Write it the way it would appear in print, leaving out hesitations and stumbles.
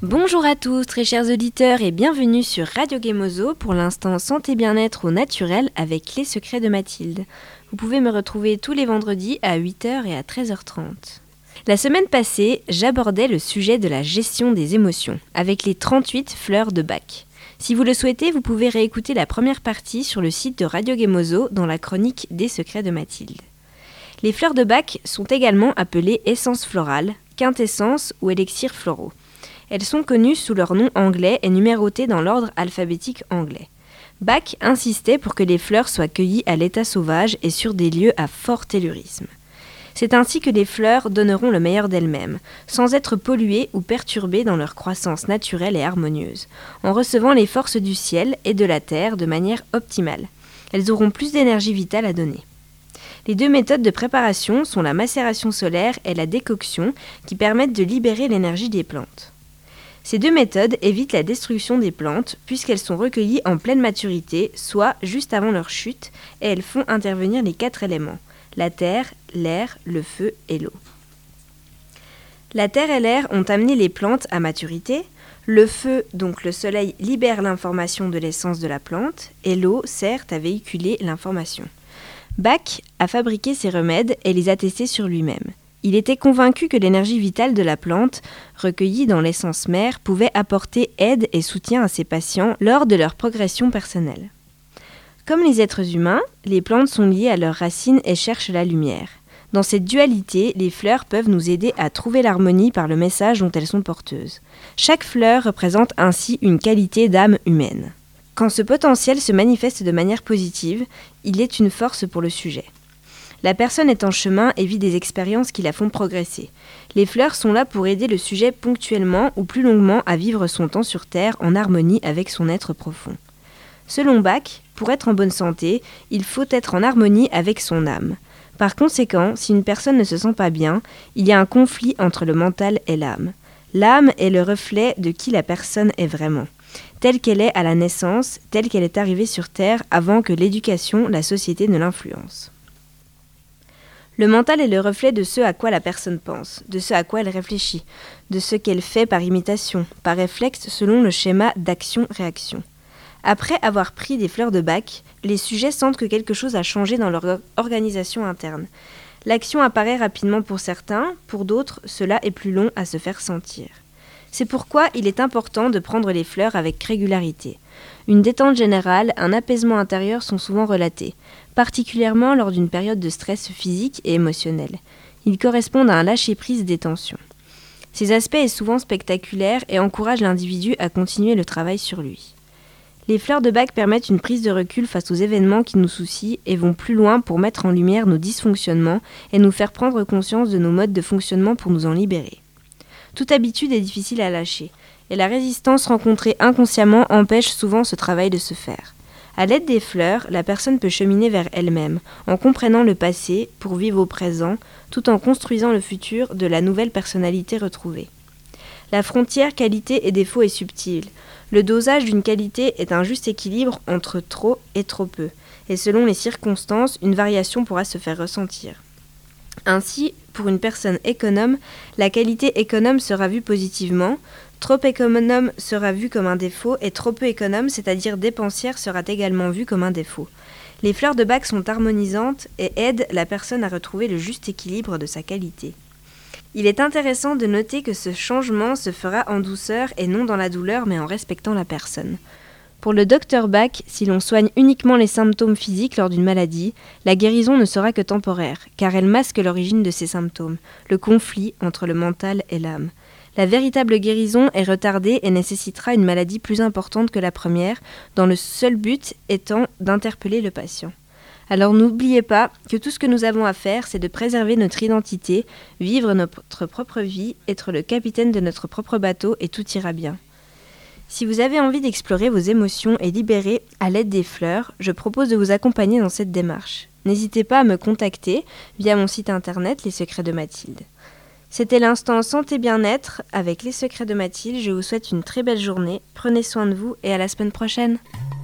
Bonjour à tous, très chers auditeurs, et bienvenue sur Radio Gemozo pour l'instant santé bien-être au naturel avec les secrets de Mathilde. Vous pouvez me retrouver tous les vendredis à 8h et à 13h30. La semaine passée, j'abordais le sujet de la gestion des émotions avec les 38 fleurs de Bach. Si vous le souhaitez, vous pouvez réécouter la première partie sur le site de Radio Gemozo dans la chronique des secrets de Mathilde. Les fleurs de Bach sont également appelées essences florales, quintessences ou élixirs floraux. Elles sont connues sous leur nom anglais et numérotées dans l'ordre alphabétique anglais. Bach insistait pour que les fleurs soient cueillies à l'état sauvage et sur des lieux à fort tellurisme. C'est ainsi que les fleurs donneront le meilleur d'elles-mêmes, sans être polluées ou perturbées dans leur croissance naturelle et harmonieuse, en recevant les forces du ciel et de la terre de manière optimale. Elles auront plus d'énergie vitale à donner. Les deux méthodes de préparation sont la macération solaire et la décoction qui permettent de libérer l'énergie des plantes. Ces deux méthodes évitent la destruction des plantes puisqu'elles sont recueillies en pleine maturité, soit juste avant leur chute, et elles font intervenir les 4 éléments, la terre, l'air, le feu et l'eau. La terre et l'air ont amené les plantes à maturité, le feu, donc le soleil, libère l'information de l'essence de la plante, et l'eau sert à véhiculer l'information. Bach a fabriqué ces remèdes et les a testés sur lui-même. Il était convaincu que l'énergie vitale de la plante, recueillie dans l'essence mère, pouvait apporter aide et soutien à ses patients lors de leur progression personnelle. Comme les êtres humains, les plantes sont liées à leurs racines et cherchent la lumière. Dans cette dualité, les fleurs peuvent nous aider à trouver l'harmonie par le message dont elles sont porteuses. Chaque fleur représente ainsi une qualité d'âme humaine. Quand ce potentiel se manifeste de manière positive, il est une force pour le sujet. La personne est en chemin et vit des expériences qui la font progresser. Les fleurs sont là pour aider le sujet ponctuellement ou plus longuement à vivre son temps sur Terre en harmonie avec son être profond. Selon Bach, pour être en bonne santé, il faut être en harmonie avec son âme. Par conséquent, si une personne ne se sent pas bien, il y a un conflit entre le mental et l'âme. L'âme est le reflet de qui la personne est vraiment, telle qu'elle est à la naissance, telle qu'elle est arrivée sur Terre avant que l'éducation, la société ne l'influence. Le mental est le reflet de ce à quoi la personne pense, de ce à quoi elle réfléchit, de ce qu'elle fait par imitation, par réflexe selon le schéma d'action-réaction. Après avoir pris des fleurs de Bach, les sujets sentent que quelque chose a changé dans leur organisation interne. L'action apparaît rapidement pour certains, pour d'autres, cela est plus long à se faire sentir. C'est pourquoi il est important de prendre les fleurs avec régularité. Une détente générale, un apaisement intérieur sont souvent relatés, particulièrement lors d'une période de stress physique et émotionnel. Ils correspondent à un lâcher-prise des tensions. Ces aspects sont souvent spectaculaires et encouragent l'individu à continuer le travail sur lui. Les fleurs de Bach permettent une prise de recul face aux événements qui nous soucient et vont plus loin pour mettre en lumière nos dysfonctionnements et nous faire prendre conscience de nos modes de fonctionnement pour nous en libérer. Toute habitude est difficile à lâcher, et la résistance rencontrée inconsciemment empêche souvent ce travail de se faire. À l'aide des fleurs, la personne peut cheminer vers elle-même, en comprenant le passé pour vivre au présent, tout en construisant le futur de la nouvelle personnalité retrouvée. La frontière qualité et défaut est subtile. Le dosage d'une qualité est un juste équilibre entre trop et trop peu, et selon les circonstances, une variation pourra se faire ressentir. Ainsi, pour une personne économe, la qualité économe sera vue positivement, trop économe sera vue comme un défaut et trop peu économe, c'est-à-dire dépensière, sera également vue comme un défaut. Les fleurs de Bach sont harmonisantes et aident la personne à retrouver le juste équilibre de sa qualité. Il est intéressant de noter que ce changement se fera en douceur et non dans la douleur mais en respectant la personne. Pour le docteur Bach, si l'on soigne uniquement les symptômes physiques lors d'une maladie, la guérison ne sera que temporaire, car elle masque l'origine de ces symptômes, le conflit entre le mental et l'âme. La véritable guérison est retardée et nécessitera une maladie plus importante que la première, dans le seul but étant d'interpeller le patient. Alors n'oubliez pas que tout ce que nous avons à faire, c'est de préserver notre identité, vivre notre propre vie, être le capitaine de notre propre bateau et tout ira bien. Si vous avez envie d'explorer vos émotions et libérer à l'aide des fleurs, je propose de vous accompagner dans cette démarche. N'hésitez pas à me contacter via mon site internet Les Secrets de Mathilde. C'était l'instant santé bien-être avec Les Secrets de Mathilde. Je vous souhaite une très belle journée. Prenez soin de vous et à la semaine prochaine.